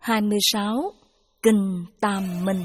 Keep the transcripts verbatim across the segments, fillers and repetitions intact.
hai mươi sáu. Kinh Tam Minh.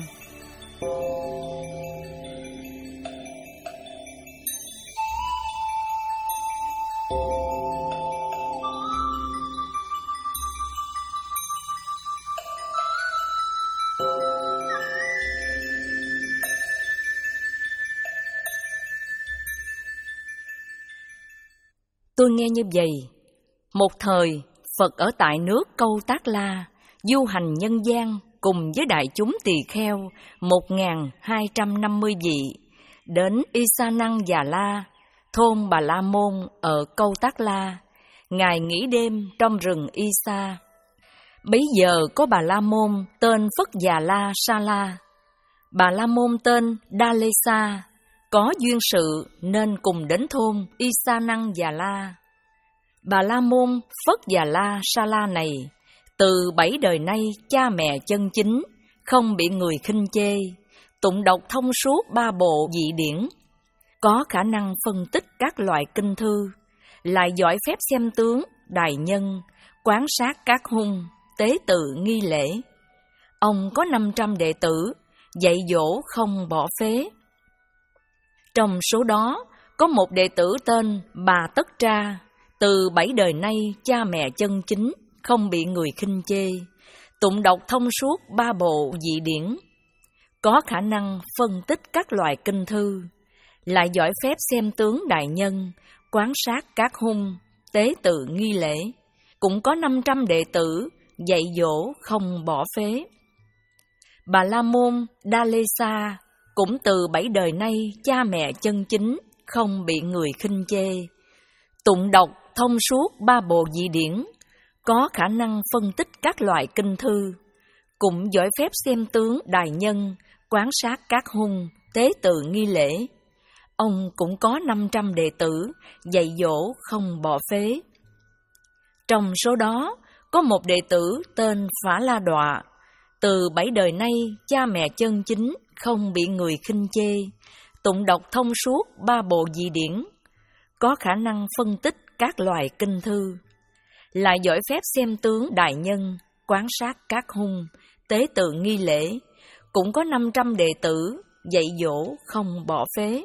Tôi nghe như vậy, một thời Phật ở tại nước Câu Tác La, du hành nhân gian cùng với đại chúng tỳ kheo một nghìn hai trăm năm mươi vị, đến Y Sa Năng Già La, thôn Bà La Môn ở Câu Tác La. Ngài nghỉ đêm trong rừng Y Sa. Bấy giờ có Bà La Môn tên Phất Già La Sa La, Bà La Môn tên Đa Lê Sa, có duyên sự nên cùng đến thôn Y Sa Năng Già La. Bà La Môn Phất Già La Sa La này, từ bảy đời nay cha mẹ chân chính, không bị người khinh chê, tụng đọc thông suốt ba bộ dị điển, có khả năng phân tích các loại kinh thư, lại giỏi phép xem tướng, đài nhân, quán sát các hung, tế tự nghi lễ. Ông có năm trăm đệ tử, dạy dỗ không bỏ phế. Trong số đó, có một đệ tử tên Bà Tất Tra, từ bảy đời nay cha mẹ chân chính, không bị người khinh chê, tụng đọc thông suốt ba bộ dị điển, có khả năng phân tích các loại kinh thư, lại giỏi phép xem tướng đại nhân, quán sát các hung, tế tự nghi lễ, cũng có năm trăm đệ tử, dạy dỗ không bỏ phế. Bà La Môn Đa Lê Sa cũng từ bảy đời nay cha mẹ chân chính, không bị người khinh chê, tụng đọc thông suốt ba bộ dị điển, có khả năng phân tích các loại kinh thư, cũng giỏi phép xem tướng đài nhân, quán sát các hung, tế tự nghi lễ. Ông cũng có năm trăm đệ tử, dạy dỗ không bỏ phế. Trong số đó, có một đệ tử tên Phả La Đọa, từ bảy đời nay cha mẹ chân chính, không bị người khinh chê, tụng đọc thông suốt ba bộ dị điển, có khả năng phân tích các loại kinh thư, lại giỏi phép xem tướng đại nhân, quán sát các hung, tế tự nghi lễ, cũng có năm trăm đệ tử, dạy dỗ không bỏ phế.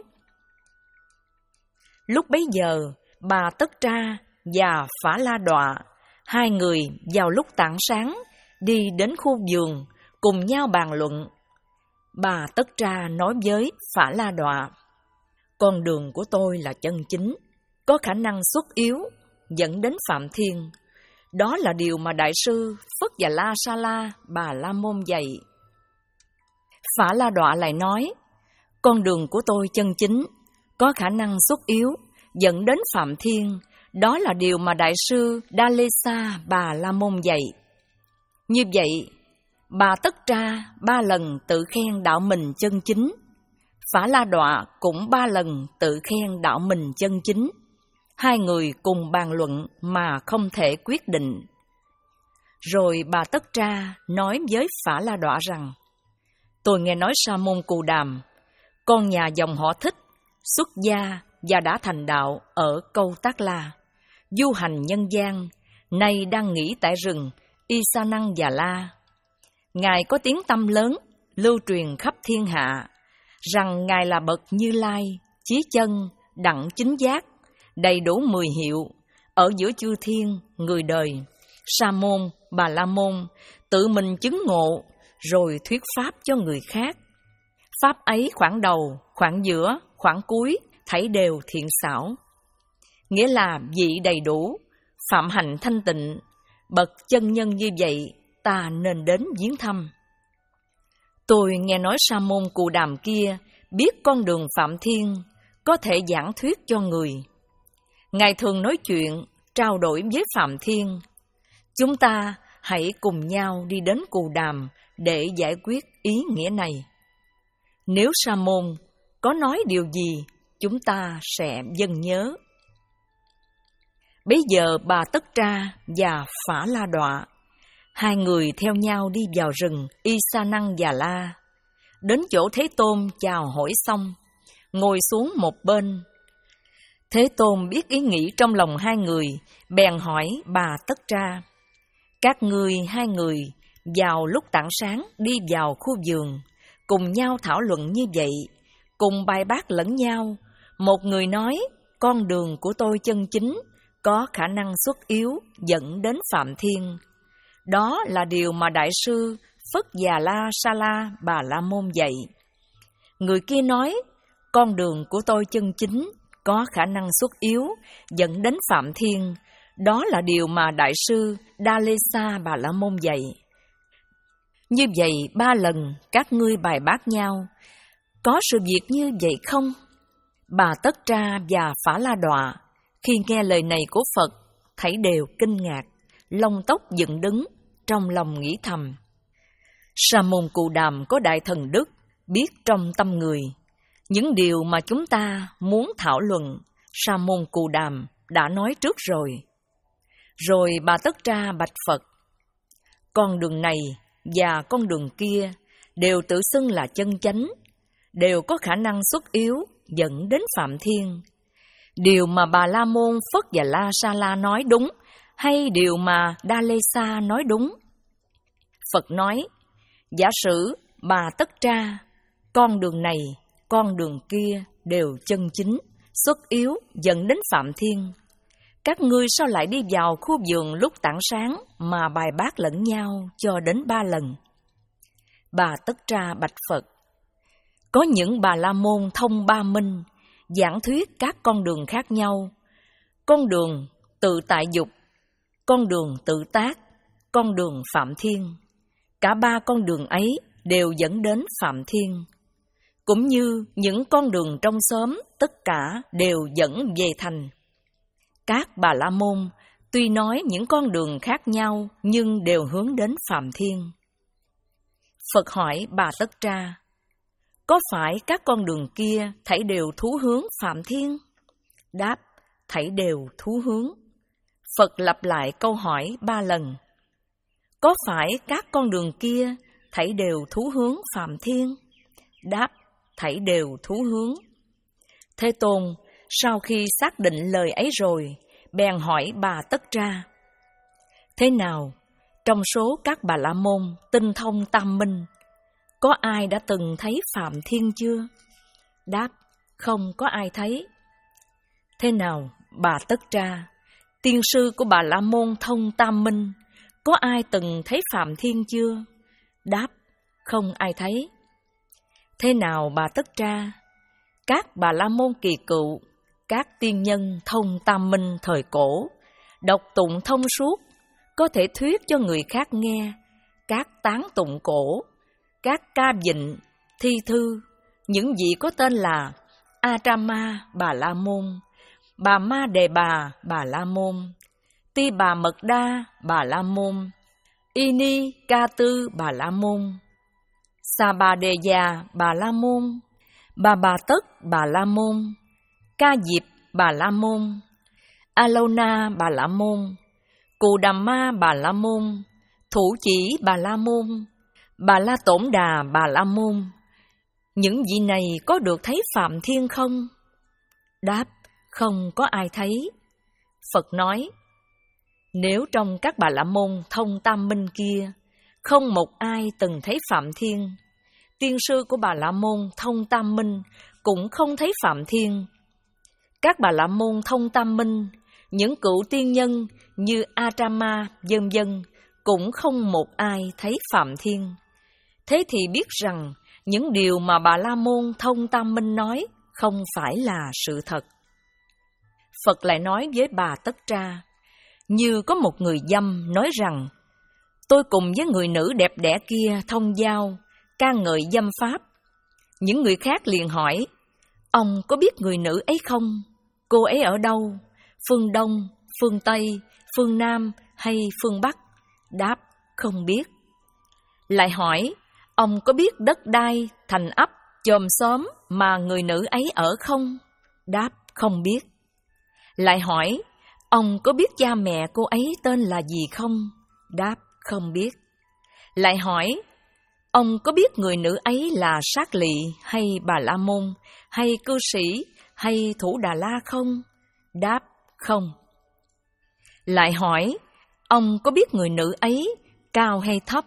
Lúc bấy giờ, Bà Tất Tra và Phả La Đọa, hai người vào lúc tảng sáng, đi đến khu vườn, cùng nhau bàn luận. Bà Tất Tra nói với Phả La Đọa: con đường của tôi là chân chính, có khả năng xuất yếu, dẫn đến Phạm Thiên. Đó là điều mà Đại sư Phất Già La Sa La, Bà La Môn dạy. Phả La Đọa lại nói: con đường của tôi chân chính, có khả năng xuất yếu, dẫn đến Phạm Thiên. Đó là điều mà Đại sư Đa Lê Sa, Bà La Môn dạy. Như vậy, Bà Tất Tra ba lần tự khen đạo mình chân chính, Phả La Đọa cũng ba lần tự khen đạo mình chân chính. Hai người cùng bàn luận mà không thể quyết định. Rồi Bà Tất Tra nói với Phả La Đọa rằng: tôi nghe nói Sa môn Cù Đàm, con nhà dòng họ Thích, xuất gia và đã thành đạo ở Câu Tác La, du hành nhân gian, nay đang nghỉ tại rừng Y Sa Năng Già La. Ngài có tiếng tăm lớn, lưu truyền khắp thiên hạ, rằng Ngài là bậc Như Lai, chí chân, đẳng chính giác, đầy đủ mười hiệu, ở giữa chư thiên, người đời. Sa môn, Bà La Môn, tự mình chứng ngộ, rồi thuyết pháp cho người khác. Pháp ấy khoảng đầu, khoảng giữa, khoảng cuối, thảy đều thiện xảo. Nghĩa là vị đầy đủ, phạm hạnh thanh tịnh, bậc chân nhân như vậy, ta nên đến viếng thăm. Tôi nghe nói Sa môn Cù Đàm kia biết con đường Phạm Thiên, có thể giảng thuyết cho người. Ngài thường nói chuyện, trao đổi với Phạm Thiên. Chúng ta hãy cùng nhau đi đến Cù Đàm để giải quyết ý nghĩa này. Nếu Sa môn có nói điều gì, chúng ta sẽ dâng nhớ. Bấy giờ Bà Tất Tra và Phả La Đọa, hai người theo nhau đi vào rừng Y Sa Năng Già La. Đến chỗ Thế Tôn chào hỏi xong, ngồi xuống một bên. Thế Tôn biết ý nghĩ trong lòng hai người, bèn hỏi Bà Tất Tra: các ngươi hai người vào lúc tảng sáng đi vào khu vườn, cùng nhau thảo luận như vậy, cùng bài bác lẫn nhau. Một người nói, con đường của tôi chân chính, có khả năng xuất yếu dẫn đến Phạm Thiên. Đó là điều mà Đại sư Phất Già La Sa La Bà La Môn dạy. Người kia nói, con đường của tôi chân chính, có khả năng xuất yếu dẫn đến Phạm Thiên. Đó là điều mà Đại sư Dalesa Bà La Môn dạy. Như vậy ba lần các ngươi bài bác nhau, có sự việc như vậy không? Bà Tất Tra và Phả La Đọa khi nghe lời này của Phật, thảy đều kinh ngạc, lông tóc dựng đứng, trong lòng nghĩ thầm. Sa môn Cù Đàm có đại thần đức, biết trong tâm người. Những điều mà chúng ta muốn thảo luận, Sa môn Cù Đàm đã nói trước rồi. Rồi bà Tất Tra bạch Phật, con đường này và con đường kia đều tự xưng là chân chánh, đều có khả năng xuất yếu dẫn đến Phạm Thiên. Điều mà Bà La Môn Phất và La Sa La nói đúng, hay điều mà Dalesa nói đúng? Phật nói, giả sử bà Tất Tra, con đường này, con đường kia đều chân chính, xuất yếu dẫn đến Phạm Thiên. Các ngươi sao lại đi vào khu vườn lúc tảng sáng mà bài bác lẫn nhau cho đến ba lần? Bà Tất Tra bạch Phật, có những Bà La Môn thông ba minh, giảng thuyết các con đường khác nhau. Con đường tự tại dục, con đường tự tác, con đường Phạm Thiên. Cả ba con đường ấy đều dẫn đến Phạm Thiên. Cũng như những con đường trong xóm, tất cả đều dẫn về thành. Các Bà La Môn tuy nói những con đường khác nhau nhưng đều hướng đến Phạm Thiên. Phật hỏi bà Tất Tra, có phải các con đường kia thảy đều thú hướng Phạm Thiên? Đáp, thảy đều thú hướng. Phật lặp lại câu hỏi ba lần. Có phải các con đường kia thảy đều thú hướng Phạm Thiên? Đáp, thảy đều thú hướng. Thế Tôn sau khi xác định lời ấy rồi, bèn hỏi bà Tất Tra, thế nào, trong số các Bà La Môn tinh thông tam minh, có ai đã từng thấy Phạm Thiên chưa? Đáp, không có ai thấy. Thế nào, bà Tất Tra, tiên sư của Bà La Môn thông tam minh, có ai từng thấy Phạm Thiên chưa? Đáp, không ai thấy. Thế nào bà Tất Tra, các Bà La Môn kỳ cựu, các tiên nhân thông tam minh thời cổ, đọc tụng thông suốt, có thể thuyết cho người khác nghe, các tán tụng cổ, các ca vịnh, thi thư, những vị có tên là Atrama Bà La Môn, Bà Ma Đề Bà Bà La Môn, Ti Bà Mật Đa Bà La Môn, Ini Ca Tư Bà La Môn, Sa Bà Đề Già Bà La Môn, Bà Bà Tất Bà La Môn, Ca Diệp Bà La Môn, Alona Bà La Môn, Cù Đàm Ma Bà La Môn, Thủ Chỉ Bà La Môn, Bà La Tổn Đà Bà La Môn. Những vị này có được thấy Phạm Thiên không? Đáp, không có ai thấy. Phật nói, nếu trong các Bà La Môn thông tam minh kia, không một ai từng thấy Phạm Thiên, tiên sư của Bà La Môn thông tam minh cũng không thấy Phạm Thiên. Các Bà La Môn thông tam minh, những cựu tiên nhân như Atrama vân vân cũng không một ai thấy Phạm Thiên. Thế thì biết rằng những điều mà Bà La Môn thông tam minh nói không phải là sự thật. Phật lại nói với bà Tất Tra, như có một người dâm nói rằng, tôi cùng với người nữ đẹp đẽ kia thông giao, ca ngợi dâm pháp. Những người khác liền hỏi, ông có biết người nữ ấy không? Cô ấy ở đâu? Phương Đông, phương Tây, phương Nam hay phương Bắc? Đáp, không biết. Lại hỏi, ông có biết đất đai, thành ấp, chòm xóm mà người nữ ấy ở không? Đáp, không biết. Lại hỏi, ông có biết cha mẹ cô ấy tên là gì không? Đáp, không biết. Lại hỏi, ông có biết người nữ ấy là Sát Lị hay Bà La Môn, hay cư sĩ, hay Thủ Đà La không? Đáp, không. Lại hỏi, ông có biết người nữ ấy cao hay thấp,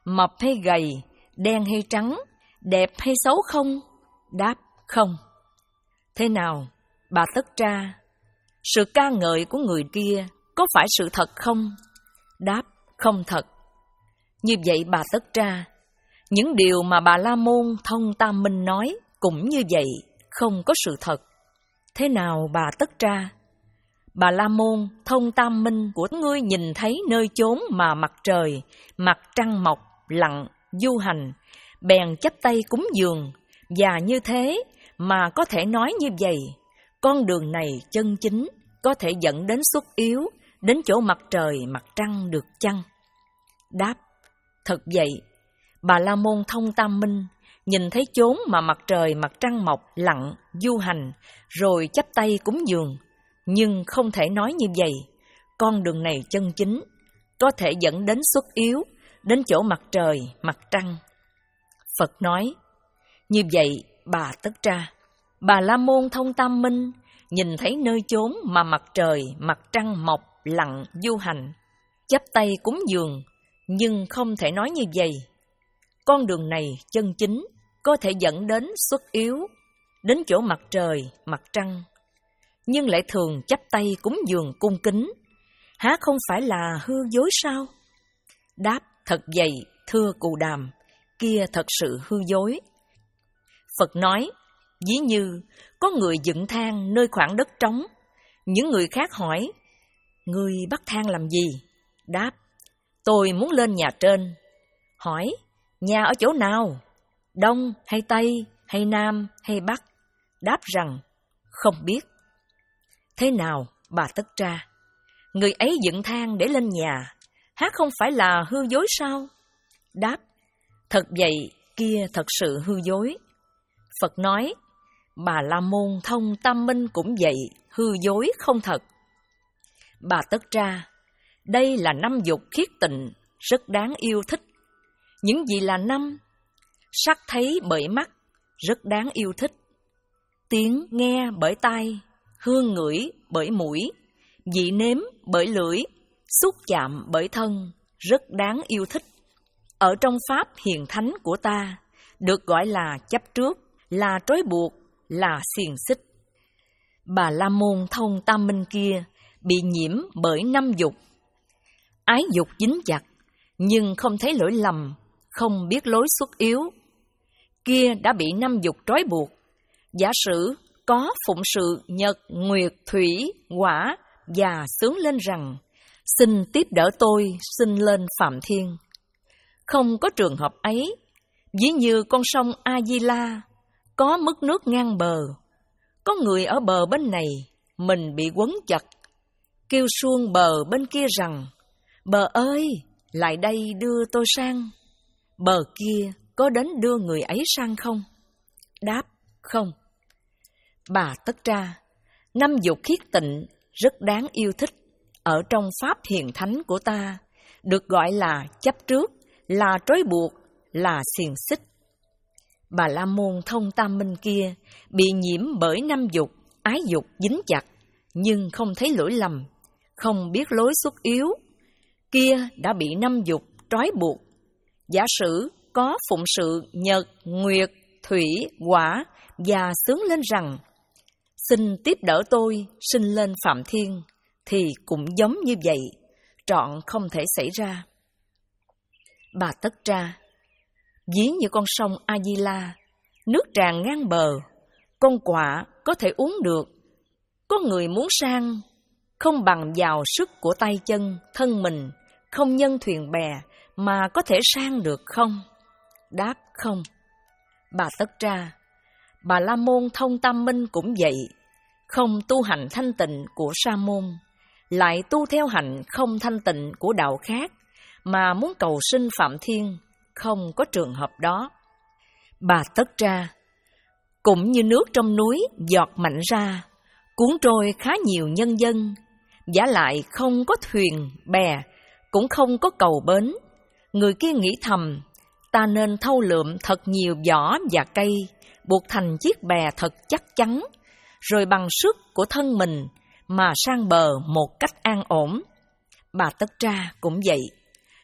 Mập hay gầy, đen hay trắng, đẹp hay xấu không? Đáp: không. Thế nào, bà Tất Tra, sự ca ngợi của người kia có phải sự thật không? Đáp: không thật. Như vậy bà Tất Tra, những điều mà bà La Môn Thông Tam Minh nói cũng như vậy, không có sự thật. Thế nào bà Tất Tra? Bà La Môn Thông Tam Minh của ngươi nhìn thấy nơi chốn mà mặt trời, mặt trăng mọc, lặn, du hành, bèn chắp tay cúng dường, và như thế mà có thể nói như vậy, con đường này chân chính có thể dẫn đến xuất yếu, đến chỗ mặt trời, mặt trăng được chăng? Đáp: thật vậy. Bà La Môn Thông Tam Minh nhìn thấy chốn mà mặt trời, mặt trăng mọc, lặn, du hành, rồi chắp tay cúng dường, nhưng không thể nói như vậy, con đường này chân chính có thể dẫn đến xuất yếu, đến chỗ mặt trời, mặt trăng. Phật nói: như vậy bà Tất Tra, bà La Môn Thông Tam Minh nhìn thấy nơi chốn mà mặt trời, mặt trăng mọc, lặn, du hành, chắp tay cúng dường, nhưng không thể nói như vậy, con đường này chân chính có thể dẫn đến xuất yếu, đến chỗ mặt trời, mặt trăng, nhưng lại thường chắp tay cúng dường cung kính, há không phải là hư dối sao? Đáp: thật vậy, thưa Cù Đàm, kia thật sự hư dối. Phật nói: ví như có người dựng thang nơi khoảng đất trống, những người khác hỏi: ngươi bắt thang làm gì? Đáp: tôi muốn lên nhà trên. Hỏi: nhà ở chỗ nào? Đông hay Tây hay Nam hay Bắc? Đáp rằng: không biết. Thế nào, bà Tất Tra, người ấy dựng thang để lên nhà, há không phải là hư dối sao? Đáp: thật vậy, kia thật sự hư dối. Phật nói: bà La Môn Thông Tam Minh cũng vậy, hư dối không thật. Bà Tất Tra, đây là năm dục khiết tịnh, rất đáng yêu thích. Những gì là năm? Sắc thấy bởi mắt, rất đáng yêu thích. Tiếng nghe bởi tai, hương ngửi bởi mũi, vị nếm bởi lưỡi, xúc chạm bởi thân, rất đáng yêu thích. Ở trong pháp hiền thánh của ta, được gọi là chấp trước, là trói buộc, là xiềng xích. Bà La Môn Thông Tam Minh kia bị nhiễm bởi năm dục. Ái dục dính chặt, nhưng không thấy lỗi lầm, không biết lối xuất yếu. Kia đã bị năm dục trói buộc. Giả sử có phụng sự nhật, nguyệt, thủy, hỏa và xướng lên rằng: xin tiếp đỡ tôi sinh lên Phạm Thiên. Không có trường hợp ấy, ví như con sông A Di La, có mức nước ngang bờ, có người ở bờ bên này, mình bị quấn chặt, kêu xuông bờ bên kia rằng: bờ ơi, lại đây đưa tôi sang. Bờ kia có đến đưa người ấy sang không? Đáp: không. Bà Tất Tra, năm dục khiết tịnh rất đáng yêu thích, ở trong pháp hiền thánh của ta, được gọi là chấp trước, là trói buộc, là xiềng xích. Bà La Môn Thông Tam Minh kia bị nhiễm bởi năm dục, ái dục dính chặt, nhưng không thấy lỗi lầm, không biết lối xuất yếu. Kia đã bị năm dục trói buộc. Giả sử có phụng sự nhật, nguyệt, thủy, hỏa và xướng lên rằng: xin tiếp đỡ tôi sinh lên Phạm Thiên, thì cũng giống như vậy, trọn không thể xảy ra. Bà Tất Tra, ví như con sông A Di La, nước tràn ngang bờ, con quạ có thể uống được. Có người muốn sang, không bằng vào sức của tay chân, thân mình, không nhân thuyền bè mà có thể sang được không? Đáp: không. Bà Tất Tra, bà La Môn Thông Tam Minh cũng vậy, không tu hành thanh tịnh của Sa môn, lại tu theo hạnh không thanh tịnh của đạo khác, mà muốn cầu sinh Phạm Thiên, không có trường hợp đó. Bà Tất Tra, cũng như nước trong núi giọt mạnh ra, cuốn trôi khá nhiều nhân dân, vả lại không có thuyền, bè, cũng không có cầu bến. Người kia nghĩ thầm: ta nên thâu lượm thật nhiều vỏ và cây, buộc thành chiếc bè thật chắc chắn, rồi bằng sức của thân mình mà sang bờ một cách an ổn. Bà Tất Tra cũng vậy,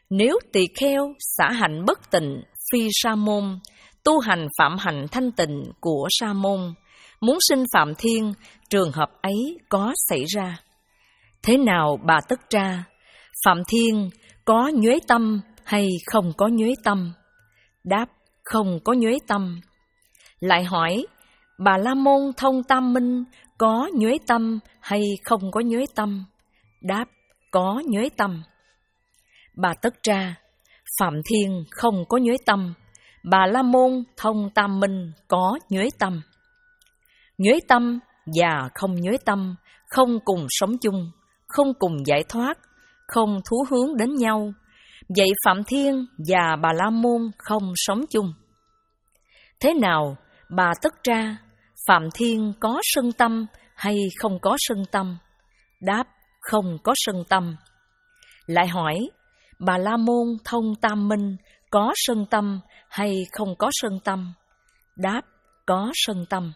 Nếu tỳ kheo xả hạnh bất tịnh phi sa môn, tu hành phạm hạnh thanh tịnh của sa môn, muốn sinh phạm thiên, trường hợp ấy có xảy ra. Thế nào bà Tất Tra? Phạm thiên có nhuế tâm hay không có nhuế tâm? Đáp: không có nhuế tâm. Lại hỏi: Bà La Môn thông tam minh có nhuế tâm hay không có nhuế tâm? Đáp: có nhuế tâm. Bà Tất Tra: Phạm thiên không có nhuế tâm, Bà La Môn thông tam minh có nhuế tâm. Nhuế tâm và không nhuế tâm không cùng sống chung, không cùng giải thoát, không thú hướng đến nhau. Vậy Phạm Thiên và Bà La Môn không sống chung. Thế nào bà Tất Tra? Phạm Thiên có sân tâm hay không có sân tâm? Đáp: không có sân tâm. Lại hỏi: Bà La Môn thông tam minh có sân tâm hay không có sân tâm? Đáp: có sân tâm.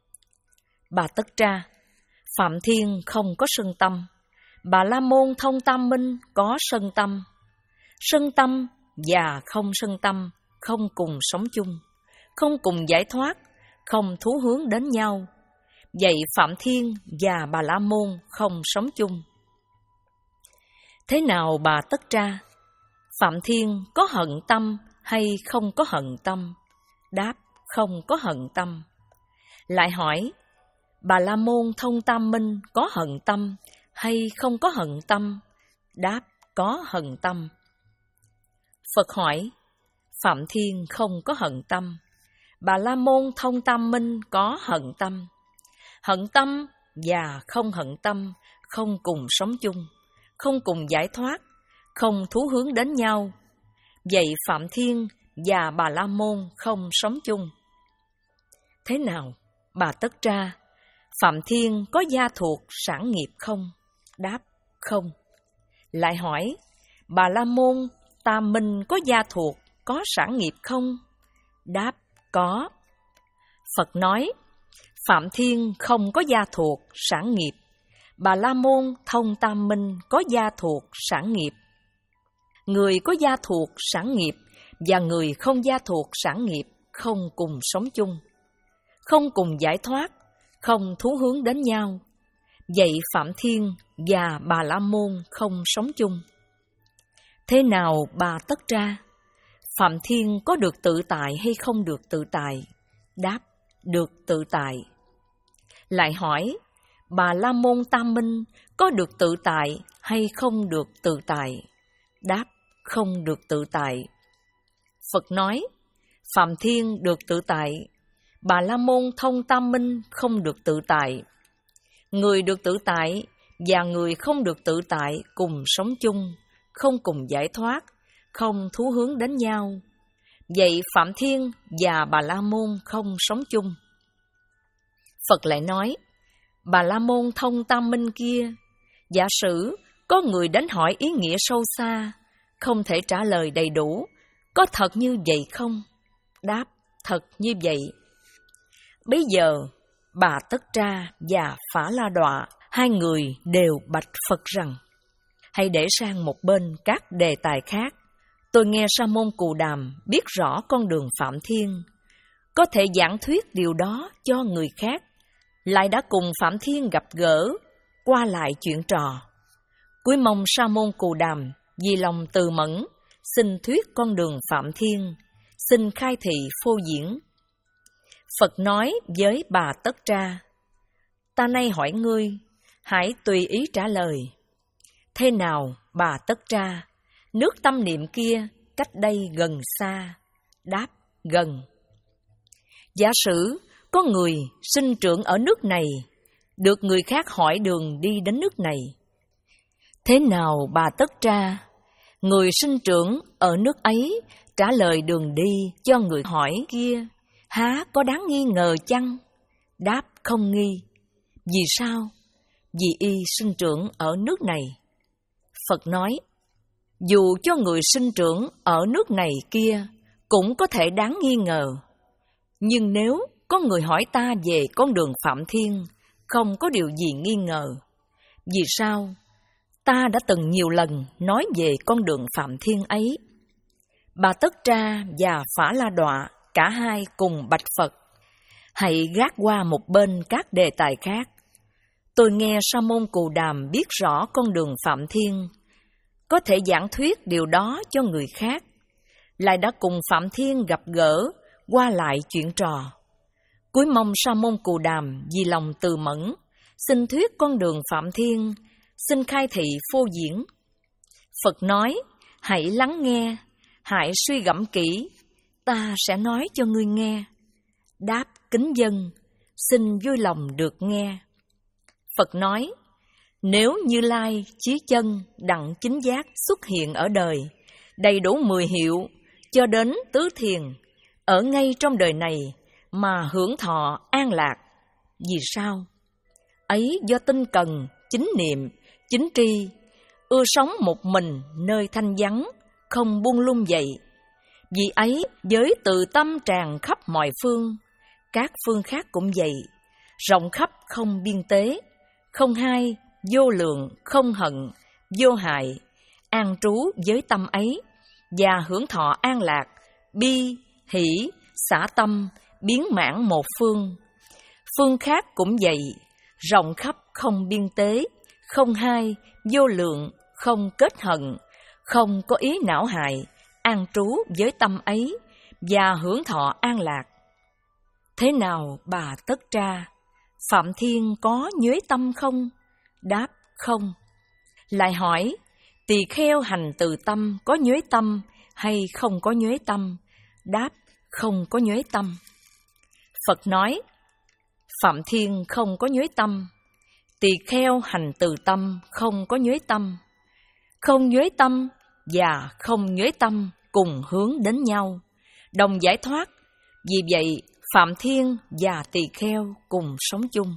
Bà Tất Tra: Phạm Thiên không có sân tâm, Bà La Môn thông tam minh có sân tâm. Sân tâm và không sân tâm không cùng sống chung, không cùng giải thoát, không thú hướng đến nhau. Vậy Phạm Thiên và Bà La Môn không sống chung. Thế nào bà Tất Tra? Phạm Thiên có hận tâm hay không có hận tâm? Đáp: không có hận tâm. Lại hỏi: Bà La Môn thông tam minh có hận tâm hay không có hận tâm? Đáp: có hận tâm. Phật hỏi: Phạm Thiên không có hận tâm, Bà La Môn thông tam minh có hận tâm. Hận tâm và không hận tâm không cùng sống chung, không cùng giải thoát, không thú hướng đến nhau. Vậy Phạm Thiên và Bà La Môn không sống chung. Thế nào bà Tất Tra? Phạm Thiên có gia thuộc sản nghiệp không? Đáp: không. Lại hỏi: Bà La Môn tam minh có gia thuộc, có sản nghiệp không? Đáp: có. Phật nói: Phạm Thiên không có gia thuộc sản nghiệp, Bà La Môn thông tam minh có gia thuộc sản nghiệp. Người có gia thuộc sản nghiệp và người không gia thuộc sản nghiệp không cùng sống chung, không cùng giải thoát, không thú hướng đến nhau. Vậy Phạm Thiên và Bà La Môn không sống chung. Thế nào bà Tất Tra? Phạm Thiên có được tự tại hay không được tự tại? Đáp: được tự tại. Lại hỏi: Bà La Môn tam minh có được tự tại hay không được tự tại? Đáp: không được tự tại. Phật nói: Phạm Thiên được tự tại, Bà La Môn thông tam minh không được tự tại. Người được tự tại và người không được tự tại cùng sống chung, không cùng giải thoát, không thú hướng đến nhau. Vậy Phạm Thiên và Bà La Môn không sống chung. Phật lại nói: Bà La Môn thông tam minh kia, giả sử có người đến hỏi ý nghĩa sâu xa, không thể trả lời đầy đủ, có thật như vậy không? Đáp: thật như vậy. Bây giờ bà Tất Tra và Phả La Đọa, hai người đều bạch Phật rằng: hãy để sang một bên các đề tài khác. Tôi nghe Sa môn Cù Đàm biết rõ con đường Phạm Thiên, có thể giảng thuyết điều đó cho người khác, lại đã cùng Phạm Thiên gặp gỡ, qua lại chuyện trò. Cuối mong Sa môn Cù Đàm vì lòng từ mẫn, xin thuyết con đường Phạm Thiên, xin khai thị phô diễn. Phật nói với bà Tất Tra: ta nay hỏi ngươi, hãy tùy ý trả lời. Thế nào bà Tất Tra? Nước tâm niệm kia cách đây gần xa? Đáp: gần. Giả sử có người sinh trưởng ở nước này, được người khác hỏi đường đi đến nước này. Thế nào bà Tất Tra? Người sinh trưởng ở nước ấy trả lời đường đi cho người hỏi kia, há có đáng nghi ngờ chăng? Đáp: không nghi. Vì sao? Vì y sinh trưởng ở nước này. Phật nói: dù cho người sinh trưởng ở nước này kia cũng có thể đáng nghi ngờ. Nhưng nếu có người hỏi ta về con đường Phạm Thiên, không có điều gì nghi ngờ. Vì sao? Ta đã từng nhiều lần nói về con đường Phạm Thiên ấy. Bà Tất Tra và Phả La Đọa cả hai cùng bạch Phật: hãy gác qua một bên các đề tài khác. Tôi nghe Sa môn Cù Đàm biết rõ con đường Phạm Thiên, có thể giảng thuyết điều đó cho người khác, lại đã cùng Phạm Thiên gặp gỡ, qua lại chuyện trò. Cúi mong Sa môn Cù Đàm vì lòng từ mẫn, xin thuyết con đường Phạm Thiên, xin khai thị phô diễn. Phật nói: hãy lắng nghe, hãy suy gẫm kỹ, ta sẽ nói cho ngươi nghe. Đáp kính dân, xin vui lòng được nghe. Phật nói: nếu Như Lai chí chân đặng chính giác xuất hiện ở đời, đầy đủ mười hiệu cho đến tứ thiền, ở ngay trong đời này mà hưởng thọ an lạc. Vì sao? Ấy do tinh cần, chính niệm, chính tri, ưa sống một mình nơi thanh vắng, không buông lung vậy. Vì ấy giới tự tâm tràn khắp mọi phương, các phương khác cũng vậy, rộng khắp không biên tế, không hai, vô lượng, không hận, vô hại, an trú với tâm ấy, và hưởng thọ an lạc, bi, hỷ, xả tâm, biến mãn một phương. Phương khác cũng vậy, rộng khắp không biên tế, không hai, vô lượng, không kết hận, không có ý não hại, an trú với tâm ấy, và hưởng thọ an lạc. Thế nào bà Tất Tra, Phạm Thiên có nhuế tâm không? Đáp không. Lại hỏi: tỳ kheo hành từ tâm có nhuế tâm hay không có nhuế tâm? Đáp không có nhuế tâm. Phật nói: Phạm Thiên không có nhuế tâm, tỳ kheo hành từ tâm không có nhuế tâm. Không nhuế tâm và không nhuế tâm cùng hướng đến nhau, đồng giải thoát. Vì vậy Phạm Thiên và tỳ kheo cùng sống chung.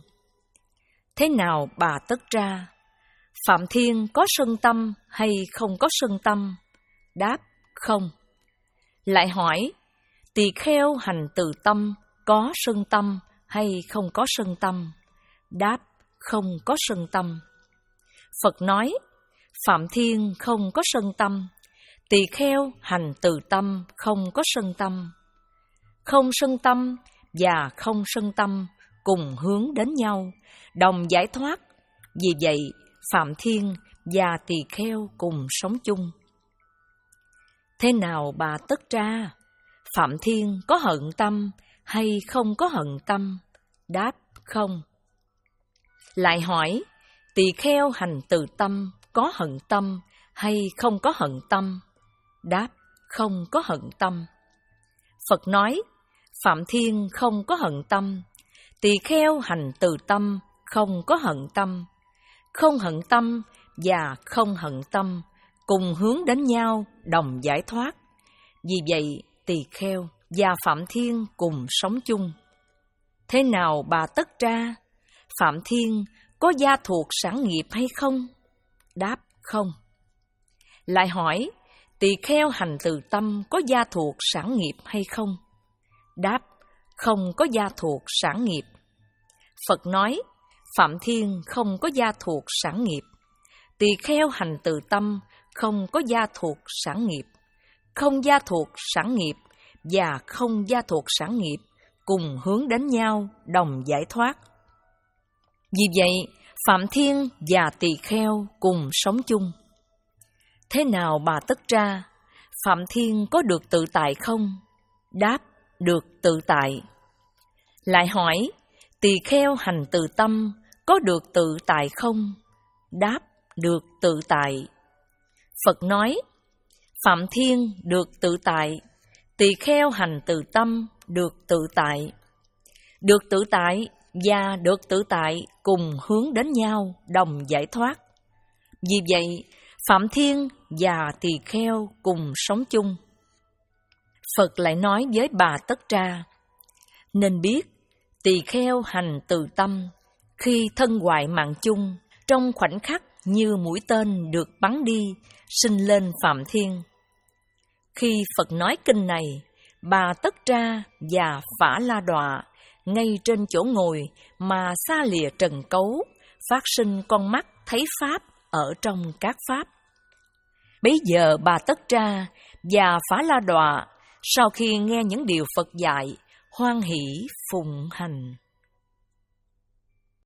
Thế nào bà Tất Tra, Phạm Thiên có sân tâm hay không có sân tâm? Đáp không. Lại hỏi: tỳ kheo hành từ tâm có sân tâm hay không có sân tâm? Đáp không có sân tâm. Phật nói: Phạm Thiên không có sân tâm, tỳ kheo hành từ tâm không có sân tâm. Không sân tâm và không sân tâm cùng hướng đến nhau, đồng giải thoát. Vì vậy Phạm Thiên và tỳ kheo cùng sống chung. Thế nào bà Tất Tra, Phạm Thiên có hận tâm hay không có hận tâm? Đáp không. Lại hỏi: tỳ kheo hành từ tâm có hận tâm hay không có hận tâm? Đáp không có hận tâm. Phật nói: Phạm Thiên không có hận tâm, tỳ kheo hành từ tâm không có hận tâm. Không hận tâm và không hận tâm cùng hướng đến nhau, đồng giải thoát. Vì vậy tỳ kheo và Phạm Thiên cùng sống chung. Thế nào bà Tất Tra, Phạm Thiên có gia thuộc sản nghiệp hay không? Đáp không. Lại hỏi: tỳ kheo hành từ tâm có gia thuộc sản nghiệp hay không? Đáp không có gia thuộc sản nghiệp. Phật nói: Phạm Thiên không có gia thuộc sản nghiệp, tỳ kheo hành từ tâm không có gia thuộc sản nghiệp. Không gia thuộc sản nghiệp và không gia thuộc sản nghiệp cùng hướng đến nhau, đồng giải thoát. Vì vậy Phạm Thiên và tỳ kheo cùng sống chung. Thế nào bà Tất Tra, Phạm Thiên có được tự tại không? Đáp được tự tại. Lại hỏi: tỳ kheo hành từ tâm có được tự tại không? Đáp được tự tại. Phật nói: Phạm Thiên được tự tại, tỳ kheo hành từ tâm được tự tại. Được tự tại và được tự tại cùng hướng đến nhau, đồng giải thoát. Vì vậy Phạm Thiên và tỳ kheo cùng sống chung. Phật lại nói với bà Tất Tra: nên biết tỳ kheo hành từ tâm, khi thân hoại mạng chung, trong khoảnh khắc như mũi tên được bắn đi, sinh lên Phạm Thiên. Khi Phật nói kinh này, bà Tất Tra và Phả La Đọa ngay trên chỗ ngồi mà xa lìa trần cấu, phát sinh con mắt thấy Pháp ở trong các pháp. Bấy giờ Bà Tất Tra và Phá La Đọa sau khi nghe những điều Phật dạy, hoan hỷ phụng hành.